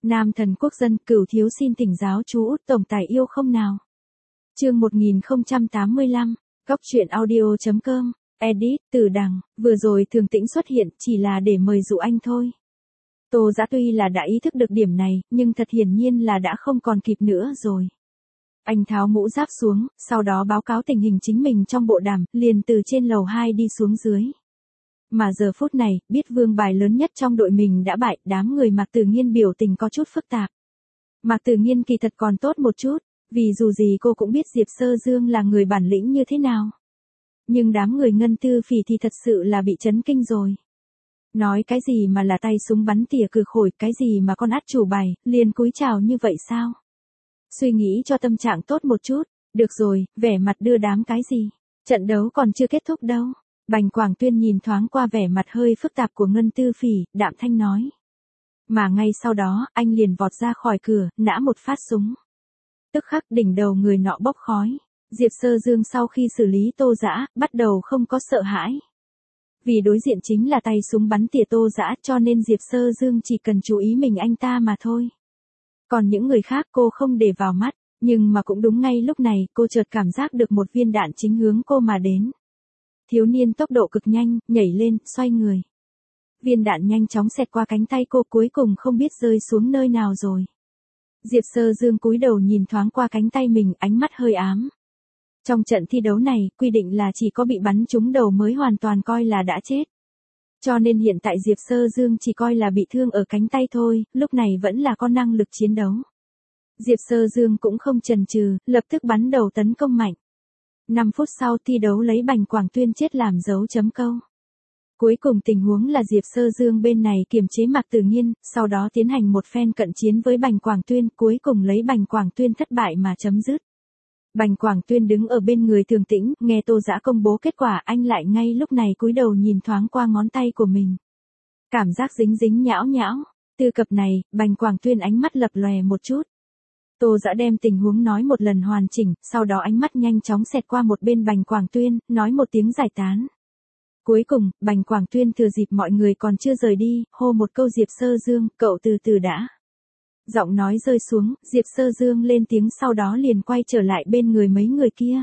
Nam thần quốc dân, Cửu thiếu xin thỉnh giáo chú Út tổng tài yêu không nào. Chương 1085, Góc truyện audio.com, edit, Từ Đằng, vừa rồi Thường Tĩnh xuất hiện chỉ là để mời dụ anh thôi. Tô Dã tuy là đã ý thức được điểm này, nhưng thật hiển nhiên là đã không còn kịp nữa rồi. Anh tháo mũ giáp xuống, sau đó báo cáo tình hình chính mình trong bộ đàm, liền từ trên lầu 2 đi xuống dưới. Mà giờ phút này, biết vương bài lớn nhất trong đội mình đã bại, đám người Mạc Tử Nghiên biểu tình có chút phức tạp. Mạc Tử Nghiên kỳ thật còn tốt một chút, vì dù gì cô cũng biết Diệp Sơ Dương là người bản lĩnh như thế nào. Nhưng đám người Ngân Tư Phỉ thì thật sự là bị chấn kinh rồi. Nói cái gì mà là tay súng bắn tỉa cừ khổi, cái gì mà con át chủ bài, liền cúi chào như vậy sao? Suy nghĩ cho tâm trạng tốt một chút, được rồi, vẻ mặt đưa đám cái gì? Trận đấu còn chưa kết thúc đâu. Bành Quảng Tuyên nhìn thoáng qua vẻ mặt hơi phức tạp của Ngân Tư Phỉ, đạm thanh nói. Mà ngay sau đó, anh liền vọt ra khỏi cửa, nã một phát súng. Tức khắc đỉnh đầu người nọ bốc khói. Diệp Sơ Dương sau khi xử lý Tô Dã, bắt đầu không có sợ hãi. Vì đối diện chính là tay súng bắn tỉa Tô Dã, cho nên Diệp Sơ Dương chỉ cần chú ý mình anh ta mà thôi. Còn những người khác cô không để vào mắt, nhưng mà cũng đúng ngay lúc này cô chợt cảm giác được một viên đạn chính hướng cô mà đến. Thiếu niên tốc độ cực nhanh, nhảy lên, xoay người. Viên đạn nhanh chóng xẹt qua cánh tay cô, cuối cùng không biết rơi xuống nơi nào rồi. Diệp Sơ Dương cúi đầu nhìn thoáng qua cánh tay mình, ánh mắt hơi ám. Trong trận thi đấu này, quy định là chỉ có bị bắn trúng đầu mới hoàn toàn coi là đã chết. Cho nên hiện tại Diệp Sơ Dương chỉ coi là bị thương ở cánh tay thôi, lúc này vẫn là có năng lực chiến đấu. Diệp Sơ Dương cũng không chần chừ, lập tức bắn đầu tấn công mạnh. 5 phút sau thi đấu lấy Bành Quảng Tuyên chết làm dấu chấm câu. Cuối cùng tình huống là Diệp Sơ Dương bên này kiềm chế Mạc Tử Nghiên, sau đó tiến hành một phen cận chiến với Bành Quảng Tuyên, cuối cùng lấy Bành Quảng Tuyên thất bại mà chấm dứt. Bành Quảng Tuyên đứng ở bên người Thường Tĩnh, nghe Tô Dã công bố kết quả, anh lại ngay lúc này cúi đầu nhìn thoáng qua ngón tay của mình. Cảm giác dính dính nhão nhão. Từ cập này, Bành Quảng Tuyên ánh mắt lập lòe một chút. Tô Dã đem tình huống nói một lần hoàn chỉnh, sau đó ánh mắt nhanh chóng xẹt qua một bên Bành Quảng Tuyên, nói một tiếng giải tán. Cuối cùng, Bành Quảng Tuyên thừa dịp mọi người còn chưa rời đi, hô một câu Diệp Sơ Dương, cậu từ từ đã. Giọng nói rơi xuống, Diệp Sơ Dương lên tiếng sau đó liền quay trở lại bên người mấy người kia.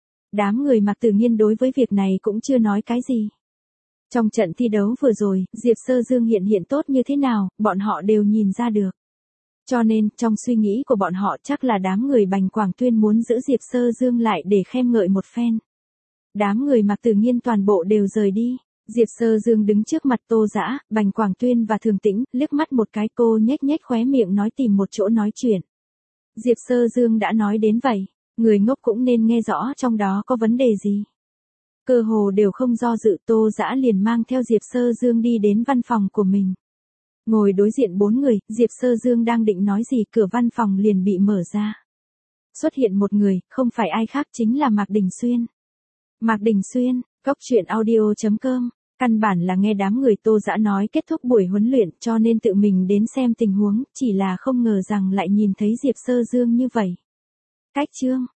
Đám người Mạc Tử Nghiên đối với việc này cũng chưa nói cái gì. Trong trận thi đấu vừa rồi, Diệp Sơ Dương hiện tốt như thế nào, bọn họ đều nhìn ra được. Cho nên, trong suy nghĩ của bọn họ chắc là đám người Bành Quảng Tuyên muốn giữ Diệp Sơ Dương lại để khen ngợi một phen. Đám người Mạc Tử Nghiên toàn bộ đều rời đi. Diệp Sơ Dương đứng trước mặt Tô Dã, Bành Quảng Tuyên và Thường Tĩnh, liếc mắt một cái, cô nhếch nhếch khóe miệng nói tìm một chỗ nói chuyện. Diệp Sơ Dương đã nói đến vậy, người ngốc cũng nên nghe rõ trong đó có vấn đề gì. Cơ hồ đều không do dự, Tô Dã liền mang theo Diệp Sơ Dương đi đến văn phòng của mình. Ngồi đối diện 4 người, Diệp Sơ Dương đang định nói gì, cửa văn phòng liền bị mở ra. Xuất hiện một người, không phải ai khác chính là Mạc Đình Xuyên. Mạc Đình Xuyên, Góc truyện audio.com, căn bản là nghe đám người Tô Dã nói kết thúc buổi huấn luyện cho nên tự mình đến xem tình huống, chỉ là không ngờ rằng lại nhìn thấy Diệp Sơ Dương như vậy. Cách chương.